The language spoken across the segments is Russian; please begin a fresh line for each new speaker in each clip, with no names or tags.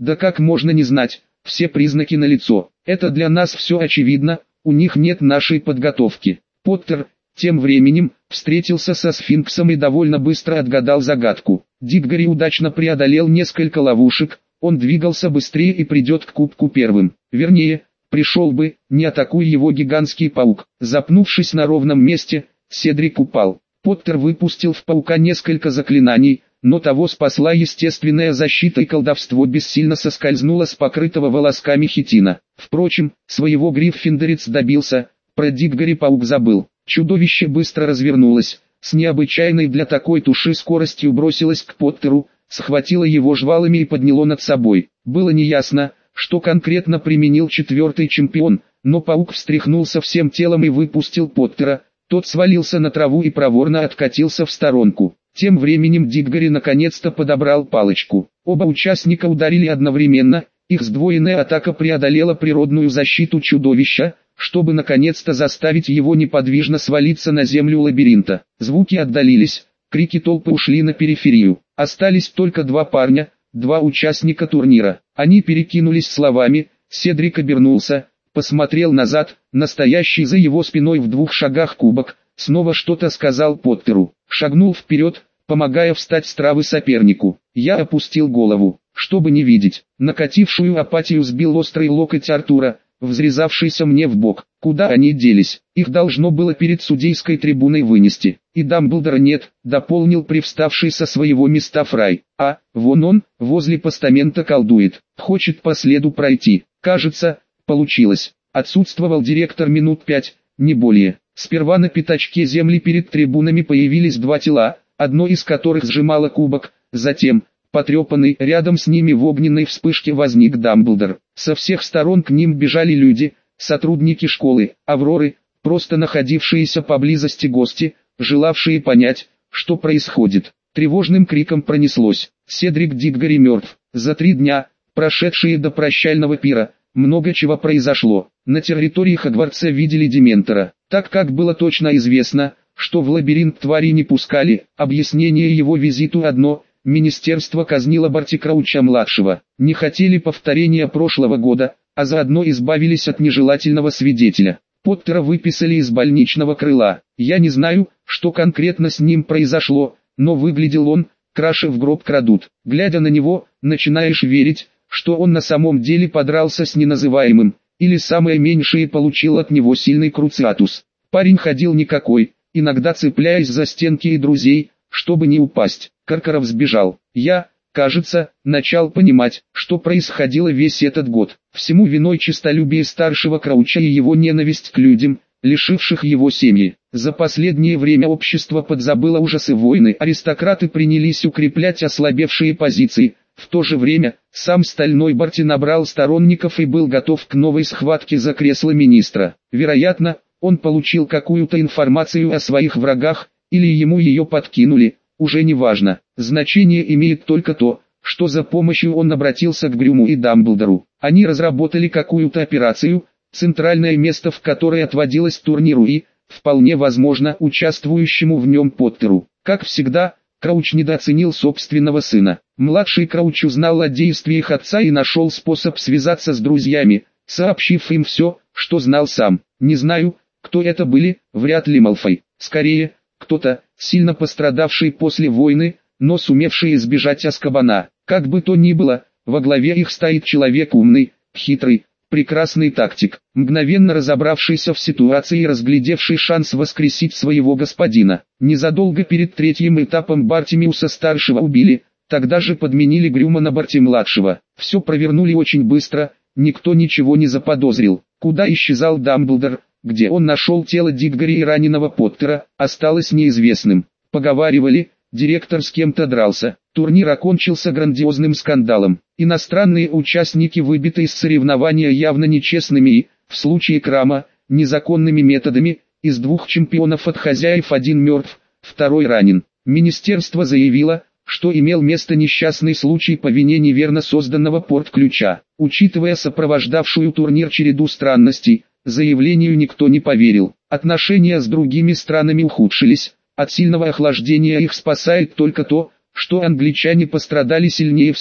Да как можно не знать, все признаки налицо. Это для нас все очевидно, у них нет нашей подготовки. Поттер, тем временем, встретился со сфинксом и довольно быстро отгадал загадку. Диггори удачно преодолел несколько ловушек, он двигался быстрее и придет к кубку первым. Вернее, пришел бы, не атакуя его гигантский паук. Запнувшись на ровном месте, Седрик упал. Поттер выпустил в паука несколько заклинаний, но того спасла естественная защита, и колдовство бессильно соскользнуло с покрытого волосками хитина. Впрочем, своего гриффиндорец добился, про Диггори паук забыл. Чудовище быстро развернулось, с необычайной для такой туши скоростью бросилось к Поттеру, схватило его жвалами и подняло над собой. Было неясно, что конкретно применил четвертый чемпион, но паук встряхнулся всем телом и выпустил Поттера. Тот свалился на траву и проворно откатился в сторонку. Тем временем Диггори наконец-то подобрал палочку. Оба участника ударили одновременно, их сдвоенная атака преодолела природную защиту чудовища, чтобы наконец-то заставить его неподвижно свалиться на землю лабиринта. Звуки отдалились, крики толпы ушли на периферию. Остались только два парня, два участника турнира. Они перекинулись словами, Седрик обернулся, посмотрел назад, настоящий за его спиной в 2 шагах кубок, снова что-то сказал Поттеру, шагнул вперед, помогая встать с травы сопернику. Я опустил голову, чтобы не видеть. Накатившую апатию сбил острый локоть Артура, взрезавшийся мне в бок. Куда они делись? Их должно было перед судейской трибуной вынести. И Дамблдора нет, дополнил привставший со своего места Фрай. А, вон он, возле постамента колдует, хочет по следу пройти. Кажется, получилось. Отсутствовал директор минут 5, не более. Сперва на пятачке земли перед трибунами появились 2 тела, одно из которых сжимало кубок, затем, потрепанный, рядом с ними в огненной вспышке возник Дамблдор. Со всех сторон к ним бежали люди, сотрудники школы, Авроры, просто находившиеся поблизости гости, желавшие понять, что происходит. Тревожным криком пронеслось: Седрик Диггори мертв. За 3 дня, прошедшие до прощального пира, много чего произошло. На территории Хогвартса видели Дементора. Так как было точно известно, что в лабиринт твари не пускали, объяснение его визиту одно: министерство казнило Барти Крауча-младшего. Не хотели повторения прошлого года, а заодно избавились от нежелательного свидетеля. Поттера выписали из больничного крыла. Я не знаю, что конкретно с ним произошло, но выглядел он, краши в гроб крадут. Глядя на него, начинаешь верить, что он на самом деле подрался с неназываемым, или самое меньшее получил от него сильный круциатус. Парень ходил никакой, иногда цепляясь за стенки и друзей, чтобы не упасть. Каркаров сбежал. Я, кажется, начал понимать, что происходило весь этот год. Всему виной честолюбие старшего Крауча и его ненависть к людям, лишивших его семьи. За последнее время общество подзабыло ужасы войны, аристократы принялись укреплять ослабевшие позиции. В то же время, сам Стальной Барти набрал сторонников и был готов к новой схватке за кресло министра. Вероятно, он получил какую-то информацию о своих врагах, или ему ее подкинули, уже не важно. Значение имеет только то, что за помощью он обратился к Грюму и Дамблдору. Они разработали какую-то операцию, центральное место в которой отводилось турниру и, вполне возможно, участвующему в нем Поттеру. Как всегда, Крауч недооценил собственного сына. Младший Крауч узнал о действиях отца и нашел способ связаться с друзьями, сообщив им все, что знал сам. Не знаю, кто это были, вряд ли Малфой. Скорее, кто-то, сильно пострадавший после войны, но сумевший избежать Азкабана. Как бы то ни было, во главе их стоит человек умный, хитрый, прекрасный тактик, мгновенно разобравшийся в ситуации и разглядевший шанс воскресить своего господина. Незадолго перед 3-м этапом Бартимиуса-старшего убили, тогда же подменили Грюма на Барти-младшего. Все провернули очень быстро, никто ничего не заподозрил. Куда исчезал Дамблдор, где он нашел тело Диггори и раненого Поттера, осталось неизвестным. Поговаривали, директор с кем-то дрался. Турнир окончился грандиозным скандалом. Иностранные участники выбиты из соревнования явно нечестными и, в случае Крама, незаконными методами. Из 2 чемпионов от хозяев 1 мертв, 2 ранен. Министерство заявило, что имел место несчастный случай по вине неверно созданного порт-ключа. Учитывая сопровождавшую турнир череду странностей, заявлению никто не поверил. Отношения с другими странами ухудшились. От сильного охлаждения их спасает только то, что англичане пострадали сильнее всех.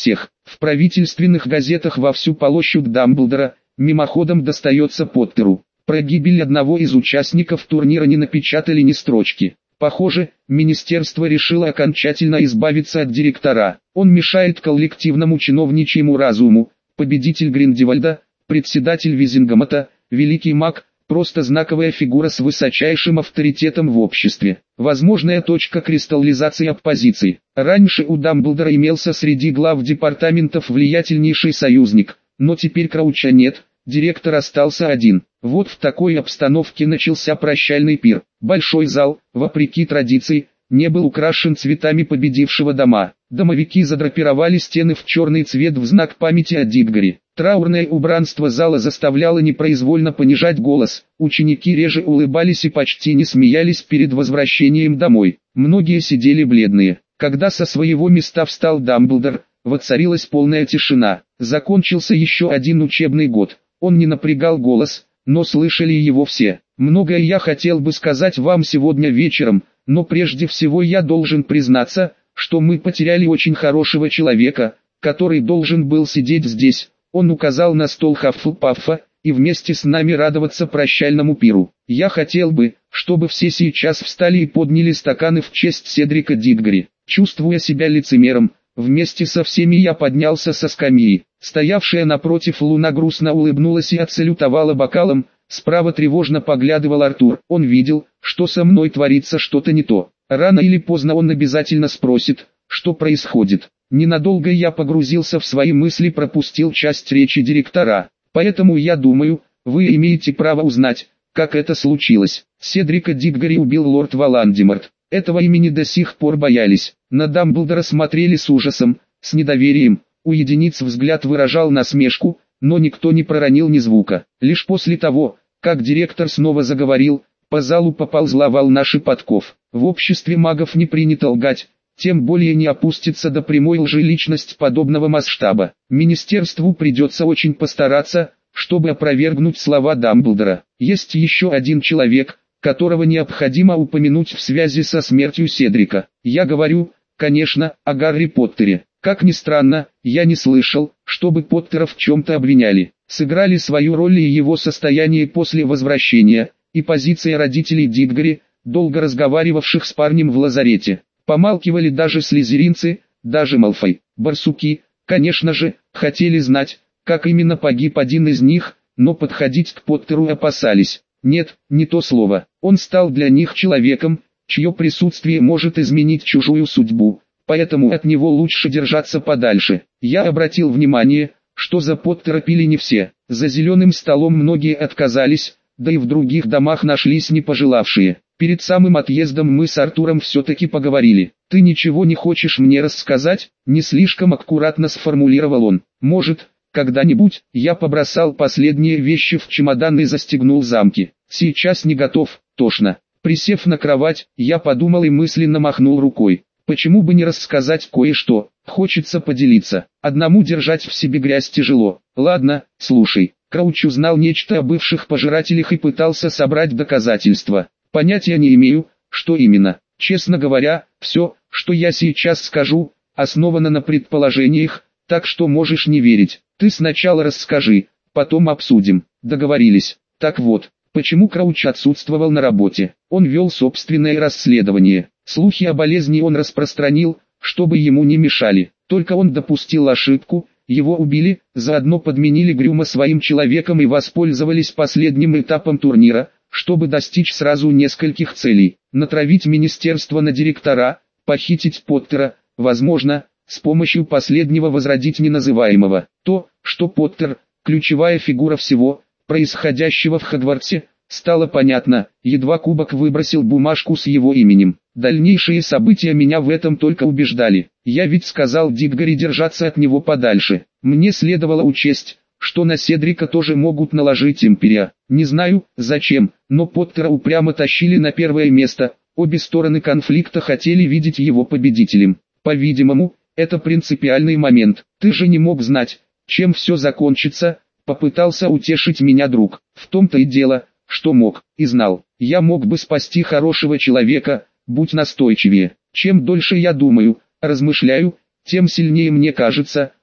В правительственных газетах вовсю полощут Дамблдора, мимоходом достается Поттеру. Про гибель одного из участников турнира не напечатали ни строчки. Похоже, министерство решило окончательно избавиться от директора. Он мешает коллективному чиновничьему разуму. Победитель Гриндевальда, председатель Визингамата, великий маг, просто знаковая фигура с высочайшим авторитетом в обществе. Возможная точка кристаллизации оппозиции. Раньше у Дамблдора имелся среди глав департаментов влиятельнейший союзник, но теперь Крауча нет, директор остался один. Вот в такой обстановке начался прощальный пир. Большой зал, вопреки традиции, не был украшен цветами победившего дома. Домовики задрапировали стены в черный цвет в знак памяти о Дитгаре. Траурное убранство зала заставляло непроизвольно понижать голос. Ученики реже улыбались и почти не смеялись перед возвращением домой. Многие сидели бледные. Когда со своего места встал Дамблдор, воцарилась полная тишина. Закончился еще один учебный год. Он не напрягал голос, но слышали его все. Многое я хотел бы сказать вам сегодня вечером, но прежде всего я должен признаться, что мы потеряли очень хорошего человека, который должен был сидеть здесь. Он указал на стол Хаффлпаффа, и вместе с нами радоваться прощальному пиру. Я хотел бы, чтобы все сейчас встали и подняли стаканы в честь Седрика Дитгари. Чувствуя себя лицемером, вместе со всеми я поднялся со скамьи. Стоявшая напротив Луна грустно улыбнулась и отсалютовала бокалом. Справа тревожно поглядывал Артур. Он видел, что со мной творится что-то не то. Рано или поздно он обязательно спросит, что происходит. Ненадолго я погрузился в свои мысли, пропустил часть речи директора. Поэтому я думаю, вы имеете право узнать, как это случилось. Седрика Дитгари убил лорд Волан-де-Морт. Этого имени до сих пор боялись. На Дамблдора смотрели с ужасом, с недоверием. У единиц взгляд выражал насмешку, но никто не проронил ни звука. Лишь после того, как директор снова заговорил, по залу поползла волна шепотков. В обществе магов не принято лгать, тем более не опустится до прямой лжи личность подобного масштаба. Министерству придется очень постараться, чтобы опровергнуть слова Дамблдора. Есть еще один человек, которого необходимо упомянуть в связи со смертью Седрика. Я говорю, конечно, о Гарри Поттере. Как ни странно, я не слышал, чтобы Поттера в чем-то обвиняли. Сыграли свою роль и его состояние после возвращения, и позиция родителей Дитгари, долго разговаривавших с парнем в лазарете. Помалкивали даже слизеринцы, даже Малфой. Барсуки, конечно же, хотели знать, как именно погиб один из них, но подходить к Поттеру опасались. Нет, не то слово. Он стал для них человеком, чье присутствие может изменить чужую судьбу, поэтому от него лучше держаться подальше. Я обратил внимание, что за Поттера пили не все. За зеленым столом многие отказались, да и в других домах нашлись не пожелавшие. Перед самым отъездом мы с Артуром все-таки поговорили. «Ты ничего не хочешь мне рассказать?» — не слишком аккуратно сформулировал он. «Может, когда-нибудь?» Я побросал последние вещи в чемодан и застегнул замки. «Сейчас не готов, тошно». Присев на кровать, я подумал и мысленно махнул рукой. Почему бы не рассказать кое-что? Хочется поделиться. Одному держать в себе грязь тяжело. Ладно, слушай. Крауч узнал нечто о бывших пожирателях и пытался собрать доказательства. Понятия не имею, что именно. Честно говоря, все, что я сейчас скажу, основано на предположениях, так что можешь не верить. Ты сначала расскажи, потом обсудим. Договорились. Так вот, почему Крауч отсутствовал на работе? Он вел собственное расследование. Слухи о болезни он распространил, чтобы ему не мешали. Только он допустил ошибку, его убили, заодно подменили Грюма своим человеком и воспользовались последним этапом турнира, чтобы достичь сразу нескольких целей. Натравить министерство на директора, похитить Поттера, возможно, с помощью последнего возродить неназываемого. То, что Поттер, ключевая фигура всего, происходящего в Хогвартсе, стало понятно, едва Кубок выбросил бумажку с его именем. Дальнейшие события меня в этом только убеждали. Я ведь сказал Дитгари держаться от него подальше. Мне следовало учесть, что на Седрика тоже могут наложить империя. Не знаю, зачем, но Поттера упрямо тащили на первое место. Обе стороны конфликта хотели видеть его победителем. По-видимому, это принципиальный момент. Ты же не мог знать, чем все закончится, попытался утешить меня друг. В том-то и дело, что мог, и знал. Я мог бы спасти хорошего человека, будь настойчивее. Чем дольше я думаю, размышляю, тем сильнее мне кажется,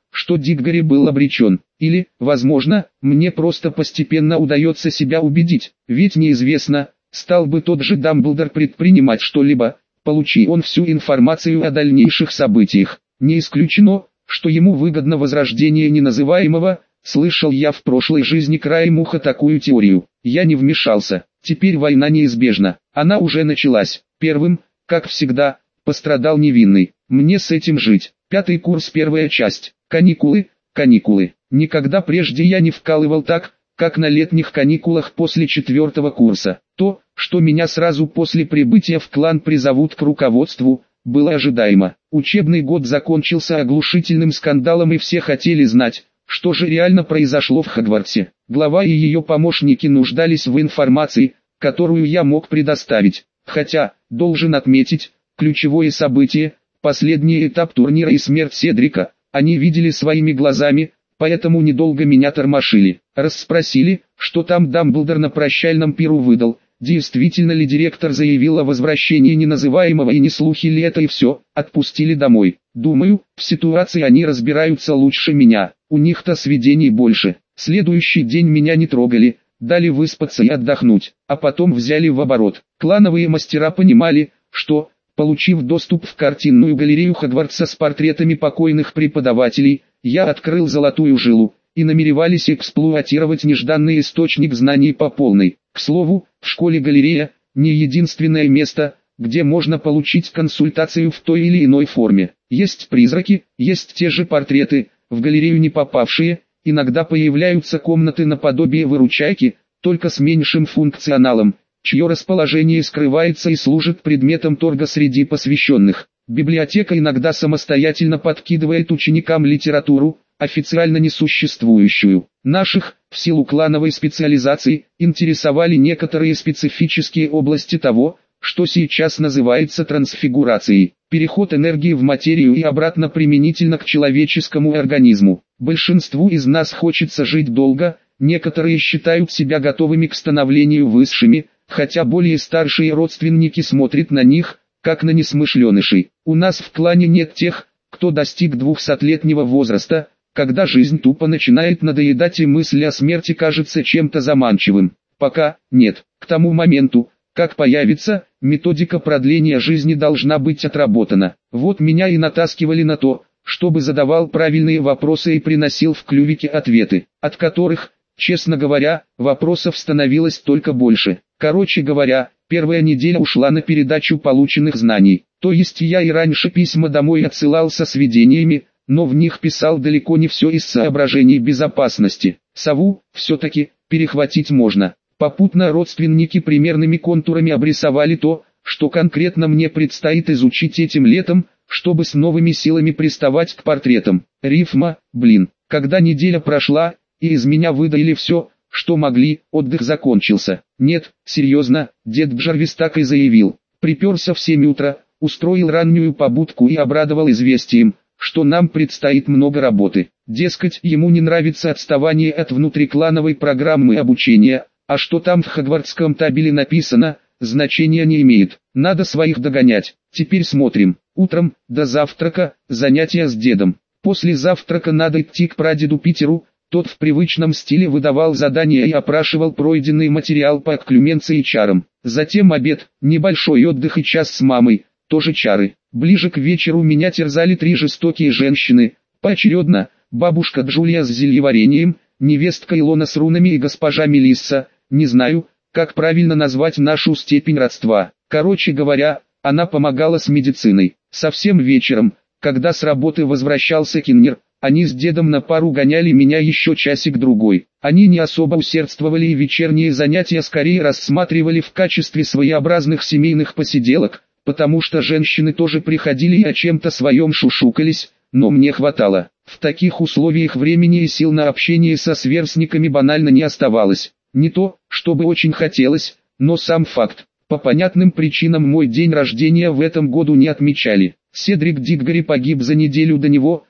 что Диггори был обречен. Или, возможно, мне просто постепенно удается себя убедить, ведь неизвестно, стал бы тот же Дамблдор предпринимать что-либо, получи он всю информацию о дальнейших событиях. Не исключено, что ему выгодно возрождение неназываемого. Слышал я в прошлой жизни краем уха такую теорию. Я не вмешался. Теперь война неизбежна. Она уже началась. Первым, как всегда, пострадал невинный. Мне с этим жить. 5-й курс, 1-я часть. Каникулы, каникулы. Никогда прежде я не вкалывал так, как на летних каникулах после 4-го курса. То, что меня сразу после прибытия в клан призовут к руководству, было ожидаемо. Учебный год закончился оглушительным скандалом, и все хотели знать, что же реально произошло в Хогвартсе. Глава и ее помощники нуждались в информации, которую я мог предоставить. Хотя, должен отметить, ключевое событие, последний этап турнира и смерть Седрика, они видели своими глазами, поэтому недолго меня тормошили. Расспросили, что там Дамблдор на прощальном пиру выдал, действительно ли директор заявил о возвращении неназываемого и не слухи ли это, и все, отпустили домой. Думаю, в ситуации они разбираются лучше меня, у них-то сведений больше. Следующий день меня не трогали, дали выспаться и отдохнуть, а потом взяли в оборот. Клановые мастера понимали, что, получив доступ в картинную галерею Хогвартса с портретами покойных преподавателей, я открыл золотую жилу, и намеревались эксплуатировать нежданный источник знаний по полной. К слову, в школе-галерея не единственное место, где можно получить консультацию в той или иной форме. Есть призраки, есть те же портреты, в галерею не попавшие, иногда появляются комнаты наподобие выручайки, только с меньшим функционалом, чье расположение скрывается и служит предметом торга среди посвященных. Библиотека иногда самостоятельно подкидывает ученикам литературу, официально несуществующую. Наших, в силу клановой специализации, интересовали некоторые специфические области того, что сейчас называется трансфигурацией. Переход энергии в материю и обратно применительно к человеческому организму. Большинству из нас хочется жить долго, некоторые считают себя готовыми к становлению высшими, хотя более старшие родственники смотрят на них, как на несмышленышей. У нас в клане нет тех, кто достиг 200-летнего возраста, когда жизнь тупо начинает надоедать и мысль о смерти кажется чем-то заманчивым. Пока нет. К тому моменту, как появится, методика продления жизни должна быть отработана. Вот меня и натаскивали на то, чтобы задавал правильные вопросы и приносил в клювике ответы, от которых, честно говоря, вопросов становилось только больше. Короче говоря, первая неделя ушла на передачу полученных знаний. То есть я и раньше письма домой отсылал со сведениями, но в них писал далеко не все из соображений безопасности. Сову, все-таки, перехватить можно. Попутно родственники примерными контурами обрисовали то, что конкретно мне предстоит изучить этим летом, чтобы с новыми силами приставать к портретам. Рифма, когда неделя прошла, и из меня выдаили все, что могли, отдых закончился. Нет, серьезно, дед Джарвис так и заявил. Приперся в 7 утра, устроил раннюю побудку и обрадовал известием, что нам предстоит много работы. Дескать, ему не нравится отставание от внутриклановой программы обучения, а что там в хогвартском табеле написано, значения не имеет. Надо своих догонять. Теперь смотрим. Утром, до завтрака, занятия с дедом. После завтрака надо идти к прадеду Питеру, тот в привычном стиле выдавал задания и опрашивал пройденный материал по окклюменции и чарам. Затем обед, небольшой отдых и час с мамой, тоже чары. Ближе к вечеру меня терзали 3 жестокие женщины, поочередно, бабушка Джулия с зельеварением, невестка Илона с рунами и госпожа Мелисса, не знаю, как правильно назвать нашу степень родства. Короче говоря, она помогала с медициной. Совсем вечером, когда с работы возвращался Киннер, они с дедом на пару гоняли меня еще часик-другой. Они не особо усердствовали и вечерние занятия скорее рассматривали в качестве своеобразных семейных посиделок, потому что женщины тоже приходили и о чем-то своем шушукались, но мне хватало. В таких условиях времени и сил на общение со сверстниками банально не оставалось. Не то, чтобы очень хотелось, но сам факт. По понятным причинам мой день рождения в этом году не отмечали. Седрик Диггори погиб за неделю до него,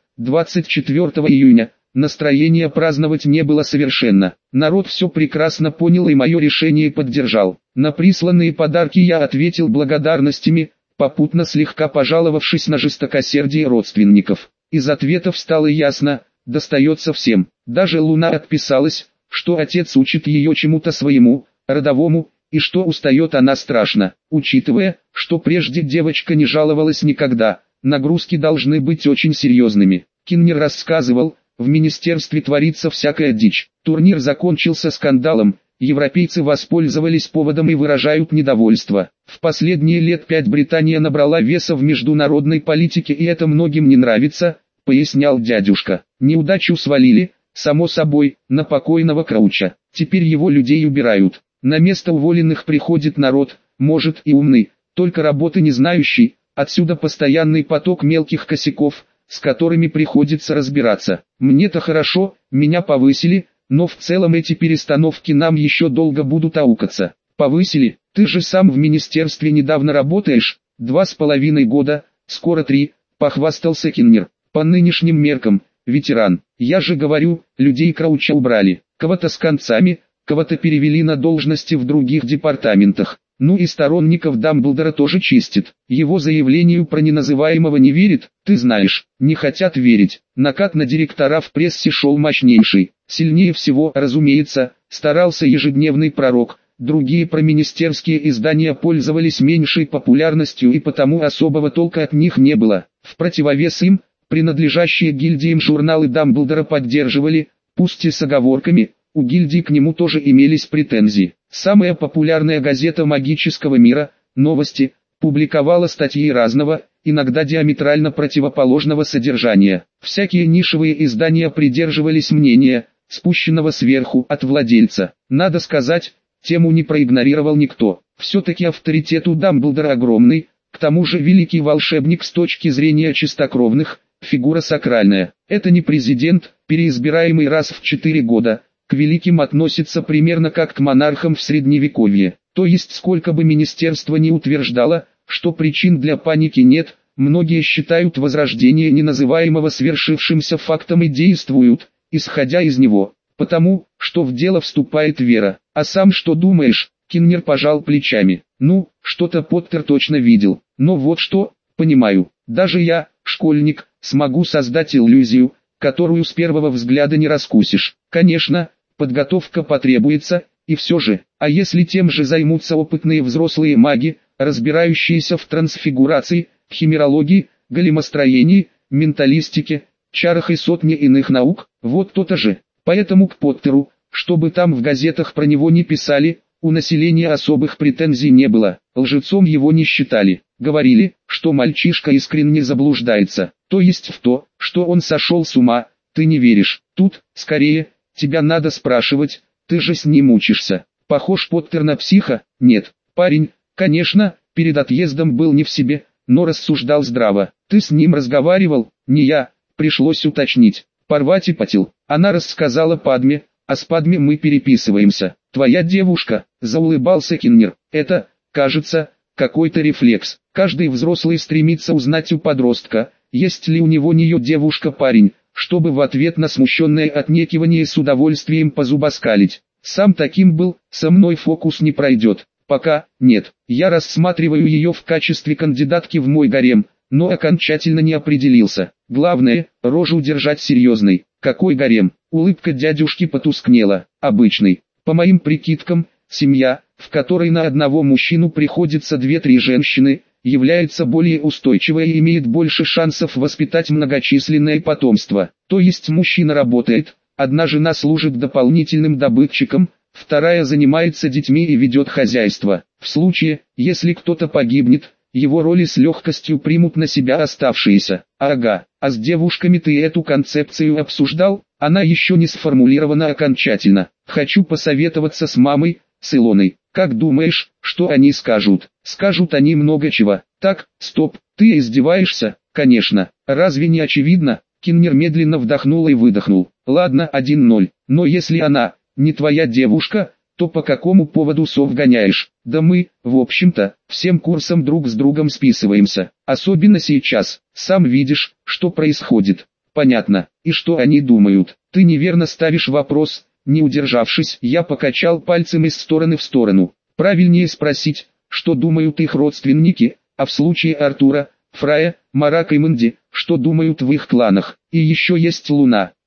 24 июня. Настроения праздновать не было совершенно. Народ все прекрасно понял и мое решение поддержал. На присланные подарки я ответил благодарностями, попутно слегка пожаловавшись на жестокосердие родственников. Из ответов стало ясно, достается всем. Даже Луна отписалась, что отец учит ее чему-то своему, родовому, и что устает она страшно. Учитывая, что прежде девочка не жаловалась никогда, нагрузки должны быть очень серьезными. Киннер рассказывал, в министерстве творится всякая дичь. Турнир закончился скандалом, европейцы воспользовались поводом и выражают недовольство. В последние лет 5 Британия набрала веса в международной политике, и это многим не нравится, пояснял дядюшка. Неудачу свалили, само собой, на покойного Крауча. Теперь его людей убирают. На место уволенных приходит народ, может и умный, только работы не знающий. Отсюда постоянный поток мелких косяков, с которыми приходится разбираться. Мне-то хорошо, меня повысили, но в целом эти перестановки нам еще долго будут аукаться. Повысили? Ты же сам в министерстве недавно работаешь, 2,5 года, скоро 3, похвастался Киннер. По нынешним меркам, ветеран. Я же говорю, людей Крауча убрали, кого-то с концами, кого-то перевели на должности в других департаментах. Ну и сторонников Дамблдора тоже чистит. Его заявлению про неназываемого не верит, ты знаешь, не хотят верить. Накат на директора в прессе шел мощнейший. Сильнее всего, разумеется, старался ежедневный пророк. Другие проминистерские издания пользовались меньшей популярностью, и потому особого толка от них не было. В противовес им, принадлежащие гильдиям журналы Дамблдора поддерживали, пусть и с оговорками. У гильдии к нему тоже имелись претензии. Самая популярная газета магического мира, «Новости», публиковала статьи разного, иногда диаметрально противоположного содержания. Всякие нишевые издания придерживались мнения, спущенного сверху от владельца. Надо сказать, тему не проигнорировал никто. Все-таки авторитет у Дамблдора огромный, к тому же великий волшебник с точки зрения чистокровных, фигура сакральная. Это не президент, переизбираемый раз в 4 года. К великим относится примерно как к монархам в средневековье. То есть сколько бы министерство ни утверждало, что причин для паники нет, многие считают возрождение неназываемого свершившимся фактом и действуют, исходя из него, потому, что в дело вступает вера. А сам что думаешь? Киннер пожал плечами. Ну, что-то Поттер точно видел. Но вот что, понимаю, даже я, школьник, смогу создать иллюзию, которую с первого взгляда не раскусишь. Конечно, подготовка потребуется, и все же, а если тем же займутся опытные взрослые маги, разбирающиеся в трансфигурации, химерологии, големостроении, менталистике, чарах и сотне иных наук, вот то-то же. Поэтому к Поттеру, чтобы там в газетах про него не писали, у населения особых претензий не было, лжецом его не считали. Говорили, что мальчишка искренне заблуждается, то есть в то, что он сошел с ума, ты не веришь. Тут, скорее, тебя надо спрашивать, ты же с ним учишься. Похож Поттер на психа? Нет. Парень, конечно, перед отъездом был не в себе, но рассуждал здраво. Ты с ним разговаривал? Не я, пришлось уточнить. Парвати-патил. Она рассказала Падме, а с Падме мы переписываемся. Твоя девушка, заулыбался Киннер. Это, кажется, какой-то рефлекс. Каждый взрослый стремится узнать у подростка, есть ли у него нее девушка-парень, чтобы в ответ на смущенное отнекивание с удовольствием позубоскалить. Сам таким был, со мной фокус не пройдет. Пока, нет. Я рассматриваю ее в качестве кандидатки в мой гарем, но окончательно не определился. Главное, рожу держать серьезной. Какой гарем? Улыбка дядюшки потускнела. Обычный. По моим прикидкам, семья, в которой на одного мужчину приходится 2-3 женщины, является более устойчивой и имеет больше шансов воспитать многочисленное потомство. То есть мужчина работает, одна жена служит дополнительным добытчиком, вторая занимается детьми и ведет хозяйство. В случае, если кто-то погибнет, его роли с легкостью примут на себя оставшиеся. Ага, а с девушками ты эту концепцию обсуждал? Она еще не сформулирована окончательно. Хочу посоветоваться с мамой, с Илоной. Как думаешь, что они скажут? Скажут они много чего. Так, стоп, ты издеваешься? Конечно. Разве не очевидно? Киннер медленно вдохнул и выдохнул. Ладно, 1-0. Но если она не твоя девушка, то по какому поводу сов гоняешь? Да мы, в общем-то, всем курсом друг с другом списываемся. Особенно сейчас. Сам видишь, что происходит. Понятно. И что они думают? Ты неверно ставишь вопрос. Не удержавшись, я покачал пальцем из стороны в сторону. Правильнее спросить, что думают их родственники, а в случае Артура, Фрая, Марака и Мэнди, что думают в их кланах. И еще есть Луна.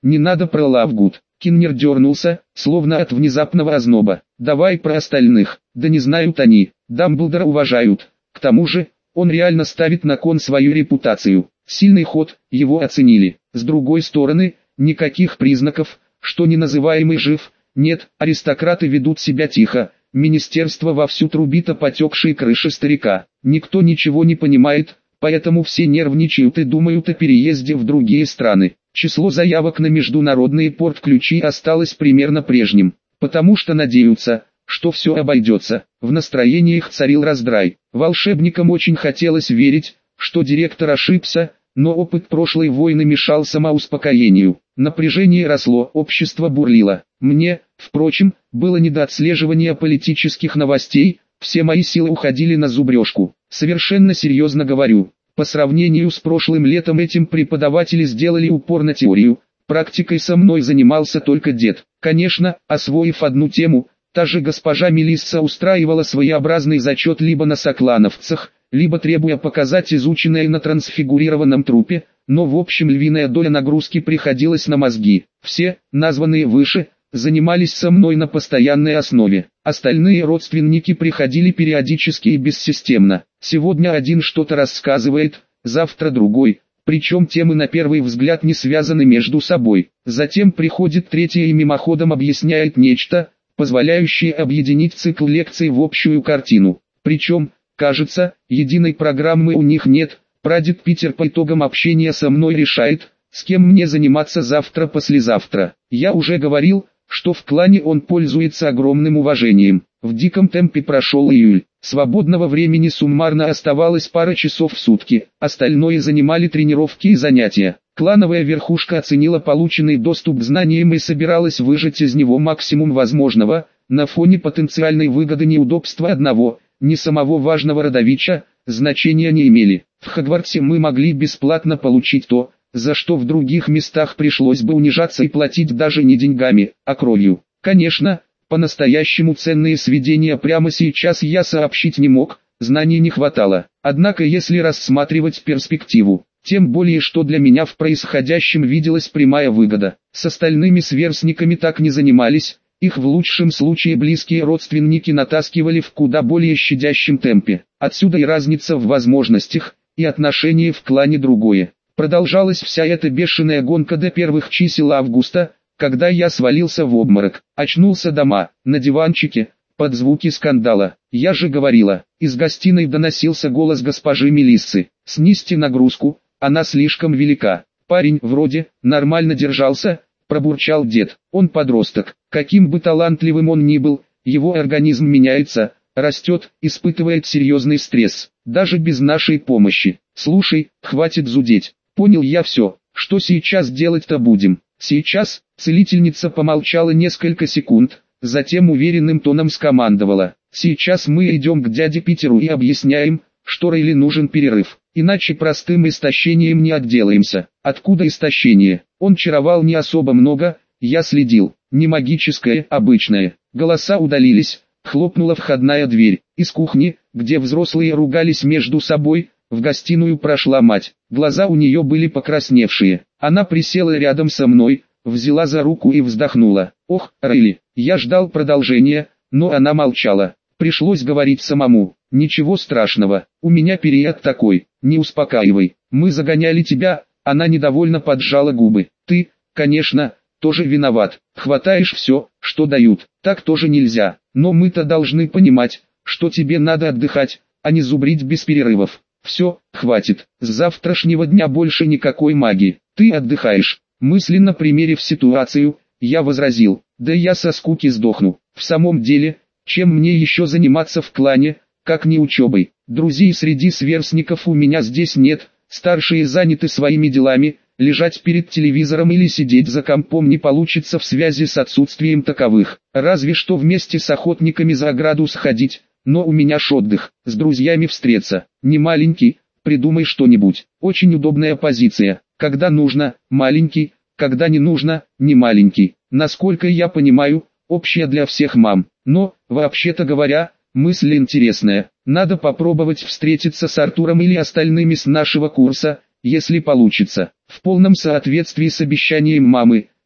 Не надо про Лавгуд. Киннер дернулся, словно от внезапного озноба. Давай про остальных. Да не знают они. Дамблдора уважают. К тому же, он реально ставит на кон свою репутацию. Сильный ход, его оценили. С другой стороны, никаких признаков, что неназываемый жив. Нет, аристократы ведут себя тихо. Министерство вовсю трубит о потекшей крыше старика. Никто ничего не понимает, поэтому все нервничают и думают о переезде в другие страны. Число заявок на международные порт-ключи осталось примерно прежним, потому что надеются, что все обойдется. В настроениях царил раздрай. Волшебникам очень хотелось верить, что директор ошибся, но опыт прошлой войны мешал самоуспокоению. Напряжение росло, общество бурлило. Мне, впрочем, было не до отслеживания политических новостей, все мои силы уходили на зубрежку. Совершенно серьезно говорю. По сравнению с прошлым летом этим преподаватели сделали упор на теорию, практикой со мной занимался только дед. Конечно, освоив одну тему, та же госпожа Мелисса устраивала своеобразный зачет либо на соклановцах, либо требуя показать изученное на трансфигурированном трупе, но в общем львиная доля нагрузки приходилась на мозги. Все, названные выше, занимались со мной на постоянной основе. Остальные родственники приходили периодически и бессистемно. Сегодня один что-то рассказывает, завтра другой, причем темы на первый взгляд не связаны между собой. Затем приходит третий и мимоходом объясняет нечто, позволяющее объединить цикл лекций в общую картину. Причем, кажется, единой программы у них нет. Прадед Питер по итогам общения со мной решает, с кем мне заниматься завтра-послезавтра. Я уже говорил, что в клане он пользуется огромным уважением. В диком темпе прошел июль. Свободного времени суммарно оставалось пара часов в сутки, остальное занимали тренировки и занятия. Клановая верхушка оценила полученный доступ к знаниям и собиралась выжать из него максимум возможного, на фоне потенциальной выгоды неудобства одного, не самого важного родовича, значения не имели. В Хогвартсе мы могли бесплатно получить то, за что в других местах пришлось бы унижаться и платить даже не деньгами, а кровью. Конечно, по-настоящему ценные сведения прямо сейчас я сообщить не мог, знаний не хватало. Однако если рассматривать перспективу, тем более что для меня в происходящем виделась прямая выгода. С остальными сверстниками так не занимались, их в лучшем случае близкие родственники натаскивали в куда более щадящем темпе. Отсюда и разница в возможностях, и отношение в клане другое. Продолжалась вся эта бешеная гонка до первых чисел августа, когда я свалился в обморок, очнулся дома, на диванчике, под звуки скандала. Я же говорила, из гостиной доносился голос госпожи Мелиссы. Снизьте нагрузку, она слишком велика. Парень вроде нормально держался, пробурчал дед. Он подросток, каким бы талантливым он ни был, его организм меняется, растет, испытывает серьезный стресс, даже без нашей помощи. Слушай, хватит зудеть. Понял я все, что сейчас делать-то будем? Сейчас, целительница помолчала несколько секунд, затем уверенным тоном скомандовала. Сейчас мы идем к дяде Питеру и объясняем, что Рейли нужен перерыв, иначе простым истощением не отделаемся. Откуда истощение? Он чаровал не особо много, я следил, не магическое, обычное. Голоса удалились, хлопнула входная дверь. Из кухни, где взрослые ругались между собой, в гостиную прошла мать. Глаза у нее были покрасневшие. Она присела рядом со мной, взяла за руку и вздохнула. Ох, Рейли, я ждал продолжения, но она молчала. Пришлось говорить самому. Ничего страшного, у меня период такой, не успокаивай. Мы загоняли тебя, она недовольно поджала губы. Ты, конечно, тоже виноват. Хватаешь все, что дают. Так тоже нельзя. Но мы-то должны понимать, что тебе надо отдыхать, а не зубрить без перерывов. Все, хватит, с завтрашнего дня больше никакой магии, ты отдыхаешь. Мысленно примерив ситуацию, я возразил, да я со скуки сдохну. В самом деле, чем мне еще заниматься в клане, как не учебой. Друзей среди сверстников у меня здесь нет, старшие заняты своими делами, лежать перед телевизором или сидеть за компом не получится в связи с отсутствием таковых. Разве что вместе с охотниками за ограду сходить. Но у меня ж отдых, с друзьями встреться, не маленький, придумай что-нибудь. Очень удобная позиция, когда нужно, маленький, когда не нужно, не маленький. Насколько я понимаю, общая для всех мам. Но, вообще-то говоря, мысль интересная. Надо попробовать встретиться с Артуром или остальными с нашего курса, если получится. В полном соответствии с обещанием мамы,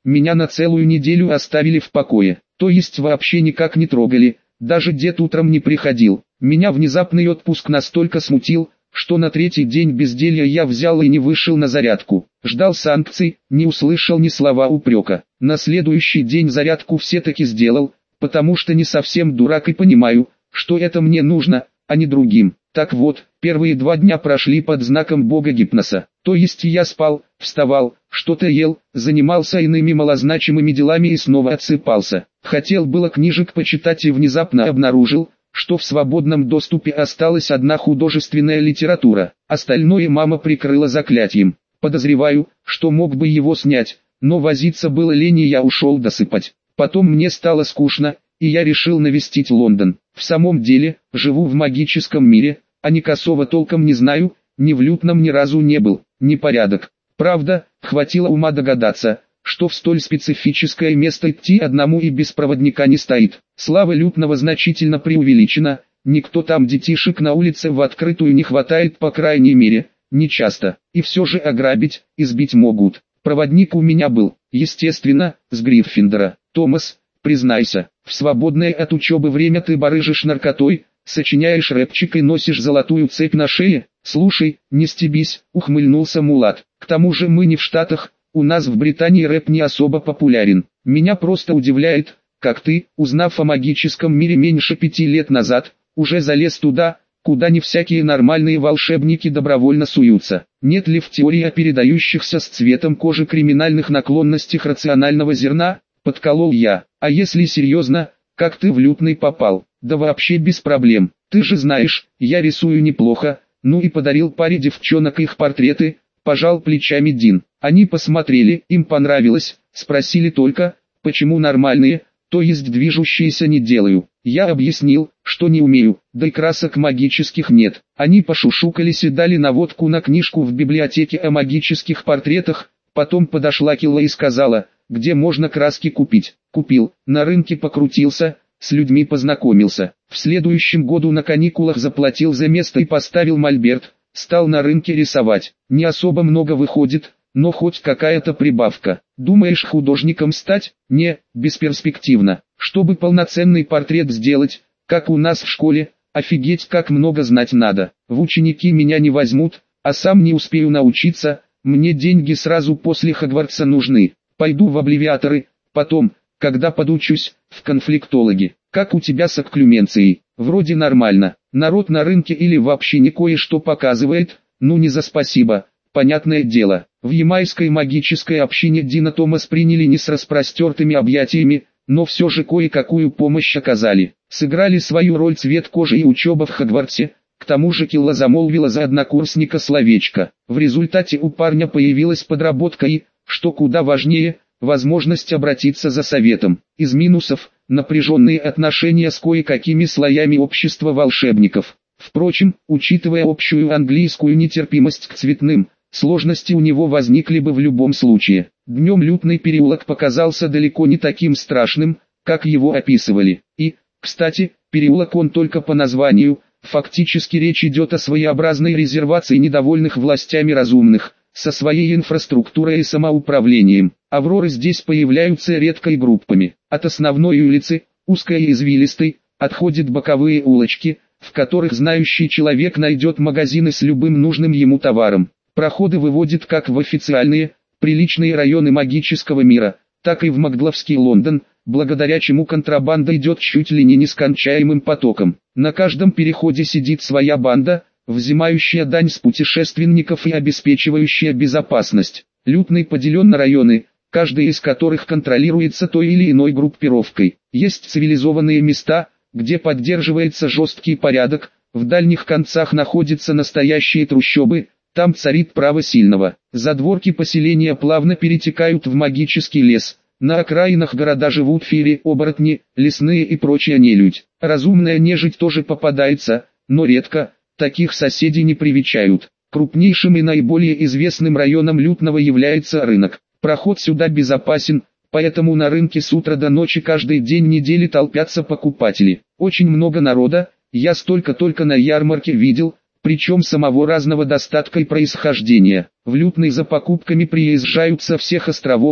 меня на целую неделю оставили в покое, то есть вообще никак не трогали, даже дед утром не приходил. Меня внезапный отпуск настолько смутил, что на третий день безделья я взял и не вышел на зарядку. Ждал санкций, не услышал ни слова упрека. На следующий день зарядку все-таки сделал, потому что не совсем дурак и понимаю, что это мне нужно, а не другим. Так вот, первые 2 дня прошли под знаком бога гипноса. То есть я спал, вставал, что-то ел, занимался иными малозначимыми делами и снова отсыпался. Хотел было книжек почитать и внезапно обнаружил, что в свободном доступе осталась одна художественная литература. Остальное мама прикрыла заклятием. Подозреваю, что мог бы его снять, но возиться было лень и я ушел досыпать. Потом мне стало скучно, и я решил навестить Лондон. В самом деле, живу в магическом мире, а Никосова толком не знаю, ни в лютном ни разу не был, непорядок. Правда, хватило ума догадаться, что в столь специфическое место идти одному и без проводника не стоит. Слава лютного значительно преувеличена, никто там детишек на улице в открытую не хватает, по крайней мере, не часто, и все же ограбить, избить могут. Проводник у меня был, естественно, с Гриффиндора. Томас, признайся, в свободное от учебы время ты барыжишь наркотой, сочиняешь рэпчик и носишь золотую цепь на шее? Слушай, не стебись, ухмыльнулся Мулат. К тому же мы не в Штатах, у нас в Британии рэп не особо популярен. Меня просто удивляет, как ты, узнав о магическом мире меньше 5 лет назад, уже залез туда, куда не всякие нормальные волшебники добровольно суются. Нет ли в теории о передающихся с цветом кожи криминальных наклонностях рационального зерна? Подколол я. А если серьезно, как ты в лютный попал? Да вообще без проблем. Ты же знаешь, я рисую неплохо, ну и подарил паре девчонок их портреты, пожал плечами Дин. Они посмотрели, им понравилось, спросили только, почему нормальные, то есть движущиеся не делаю. Я объяснил, что не умею, да и красок магических нет. Они пошушукались и дали наводку на книжку в библиотеке о магических портретах, потом подошла Килла и сказала, где можно краски купить. Купил, на рынке покрутился, с людьми познакомился. В следующем году на каникулах заплатил за место и поставил мольберт, стал на рынке рисовать. Не особо много выходит, но хоть какая-то прибавка. Думаешь художником стать? Не, бесперспективно. Чтобы полноценный портрет сделать, как у нас в школе, офигеть как много знать надо. В ученики меня не возьмут, а сам не успею научиться, мне деньги сразу после Хогвартса нужны. Пойду в аббревиаторы, потом, когда подучусь, в конфликтологи. Как у тебя с окклюменцией? Вроде нормально. Народ на рынке или вообще не кое-что показывает, ну не за спасибо. Понятное дело, в ямайской магической общине Дина Томас приняли не с распростертыми объятиями, но все же кое-какую помощь оказали. Сыграли свою роль цвет кожи и учеба в Хогвартсе, к тому же Килла замолвила за однокурсника словечко. В результате у парня появилась подработка и, что куда важнее, возможность обратиться за советом. Из минусов – напряженные отношения с кое-какими слоями общества волшебников. Впрочем, учитывая общую английскую нетерпимость к цветным, сложности у него возникли бы в любом случае. Днем лютный переулок показался далеко не таким страшным, как его описывали. И, кстати, переулок он только по названию, фактически речь идет о своеобразной резервации недовольных властями разумных, со своей инфраструктурой и самоуправлением. Авроры здесь появляются редко и группами. От основной улицы, узкой и извилистой, отходят боковые улочки, в которых знающий человек найдет магазины с любым нужным ему товаром. Проходы выводят как в официальные, приличные районы магического мира, так и в Макдловский Лондон, благодаря чему контрабанда идет чуть ли не нескончаемым потоком. На каждом переходе сидит своя банда, взимающая дань с путешественников и обеспечивающая безопасность. Лютный поделен на районы, каждый из которых контролируется той или иной группировкой. Есть цивилизованные места, где поддерживается жесткий порядок, в дальних концах находятся настоящие трущобы, там царит право сильного. Задворки поселения плавно перетекают в магический лес. На окраинах города живут феи, оборотни, лесные и прочая нелюдь. Разумная нежить тоже попадается, но редко, таких соседей не привечают. Крупнейшим и наиболее известным районом Лютного является рынок. Проход сюда безопасен, поэтому на рынке с утра до ночи каждый день недели толпятся покупатели. Очень много народа, я столько только на ярмарке видел, причем самого разного достатка и происхождения. В Лютный за покупками приезжают со всех островов,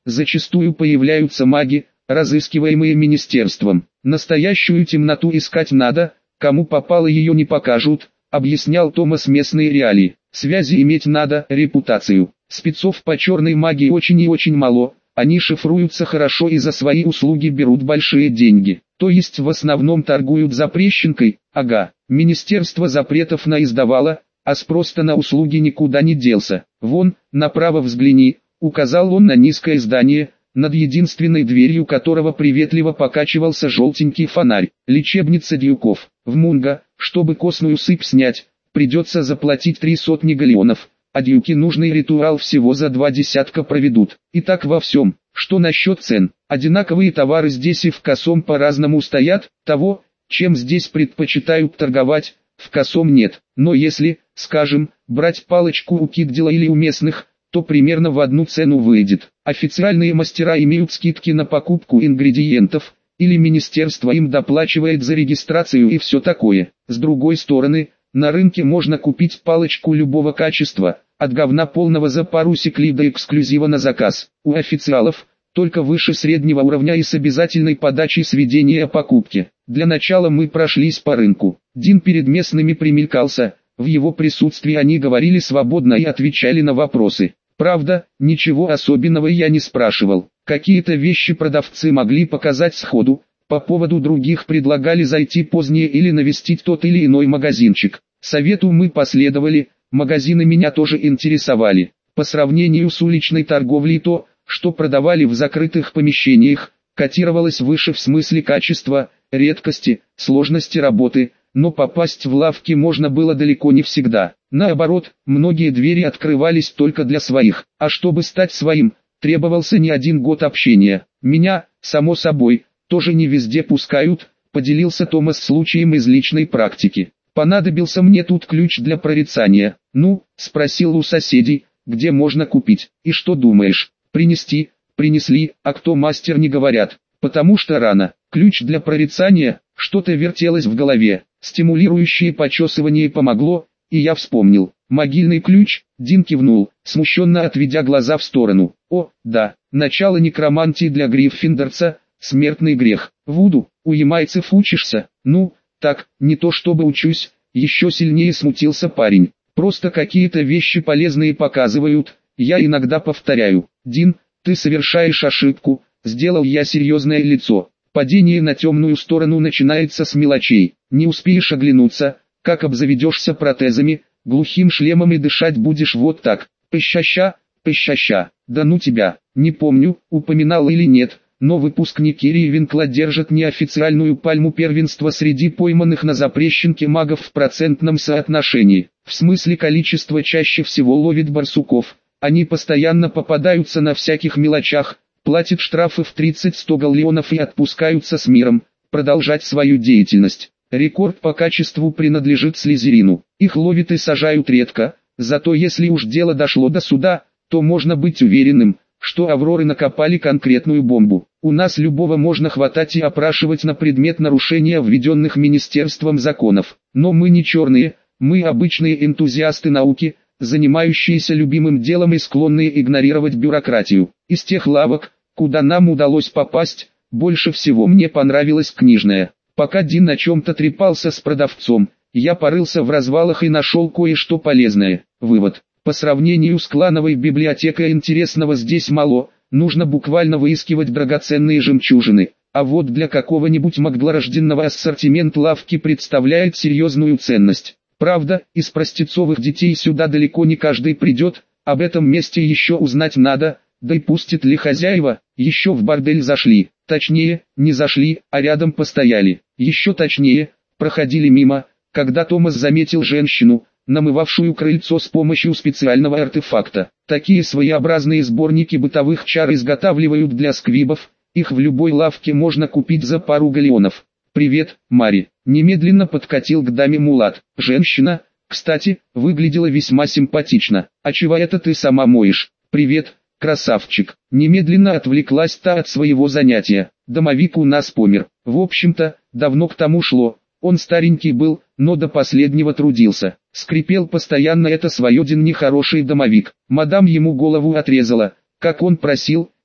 зачастую появляются маги, разыскиваемые министерством. Настоящую темноту искать надо, кому попало ее не покажут, объяснял Томас местные реалии. Связи иметь надо, репутацию. Спецов по черной магии очень и очень мало, они шифруются хорошо и за свои услуги берут большие деньги. То есть в основном торгуют запрещенкой, ага. Министерство запретов наиздавало, а спрос-то на услуги никуда не делся. Вон, направо взгляни, указал он на низкое здание, над единственной дверью которого приветливо покачивался желтенький фонарь. Лечебница дьюков. В Мунго, чтобы костную сыпь снять, придется заплатить 300 галеонов, а дьюки нужный ритуал всего за 20 проведут. И так во всем. Что насчет цен? Одинаковые товары здесь и в Косом по-разному стоят, того, чем здесь предпочитают торговать, в Косом нет. Но если, скажем, брать палочку у Киддела или у местных, то примерно в одну цену выйдет. Официальные мастера имеют скидки на покупку ингредиентов, или министерство им доплачивает за регистрацию и все такое. С другой стороны, на рынке можно купить палочку любого качества, от говна полного за пару секлей до эксклюзива на заказ. У официалов, только выше среднего уровня и с обязательной подачей сведения о покупке. Для начала мы прошлись по рынку. Дин перед местными примелькался, в его присутствии они говорили свободно и отвечали на вопросы. Правда, ничего особенного я не спрашивал. Какие-то вещи продавцы могли показать сходу, по поводу других предлагали зайти позднее или навестить тот или иной магазинчик. Совету мы последовали, магазины меня тоже интересовали. По сравнению с уличной торговлей то, что продавали в закрытых помещениях, котировалось выше в смысле качества, редкости, сложности работы, но попасть в лавки можно было далеко не всегда. Наоборот, многие двери открывались только для своих, а чтобы стать своим, требовался не один год общения. Меня, само собой, тоже не везде пускают, поделился Томас случаем из личной практики. Понадобился мне тут ключ для прорицания. Ну, спросил у соседей, где можно купить. И что думаешь, принести? Принесли, а кто мастер не говорят, потому что рано. Ключ для прорицания, что-то вертелось в голове, стимулирующее почесывание помогло, и я вспомнил. Могильный ключ, Дин кивнул, смущенно отведя глаза в сторону. О, да, начало некромантии для гриффиндорца, смертный грех. Вуду, у ямайцев учишься? Ну, так, не то чтобы учусь, еще сильнее смутился парень. Просто какие-то вещи полезные показывают, я иногда повторяю. Дин, ты совершаешь ошибку, сделал я серьезное лицо. Падение на темную сторону начинается с мелочей. Не успеешь оглянуться, как обзаведешься протезами, глухим шлемом и дышать будешь вот так. Пыщаща, пыщаща. Да ну тебя, не помню, упоминал или нет, но выпускники Ривенкла держат неофициальную пальму первенства среди пойманных на запрещенке магов в процентном соотношении. В смысле количество чаще всего ловит барсуков. Они постоянно попадаются на всяких мелочах, платят штрафы в 30-100 галлеонов и отпускаются с миром, продолжать свою деятельность. Рекорд по качеству принадлежит Слизерину. Их ловят и сажают редко, зато если уж дело дошло до суда, то можно быть уверенным, что Авроры накопали конкретную бомбу. У нас любого можно хватать и опрашивать на предмет нарушения введенных министерством законов. Но мы не черные, мы обычные энтузиасты науки, занимающиеся любимым делом и склонные игнорировать бюрократию. Из тех лавок, куда нам удалось попасть, больше всего мне понравилась книжная. Пока Дин о чем-то трепался с продавцом, я порылся в развалах и нашел кое-что полезное. Вывод. По сравнению с клановой библиотекой интересного здесь мало, нужно буквально выискивать драгоценные жемчужины. А вот для какого-нибудь маглорожденного ассортимент лавки представляет серьезную ценность. Правда, из простецовых детей сюда далеко не каждый придет, об этом месте еще узнать надо, да и пустят ли хозяева, еще в бордель зашли, точнее, не зашли, а рядом постояли, еще точнее, проходили мимо, когда Томас заметил женщину, намывавшую крыльцо с помощью специального артефакта. Такие своеобразные сборники бытовых чар изготавливают для сквибов, их в любой лавке можно купить за пару галлеонов. «Привет, Мари», немедленно подкатил к даме мулат. Женщина, кстати, выглядела весьма симпатично. «А чего это ты сама моешь?» «Привет, красавчик», немедленно отвлеклась та от своего занятия. «Домовик у нас помер. В общем-то, давно к тому шло. Он старенький был, но до последнего трудился. Скрипел постоянно это свое Дин нехороший домовик. Мадам ему голову отрезала, как он просил,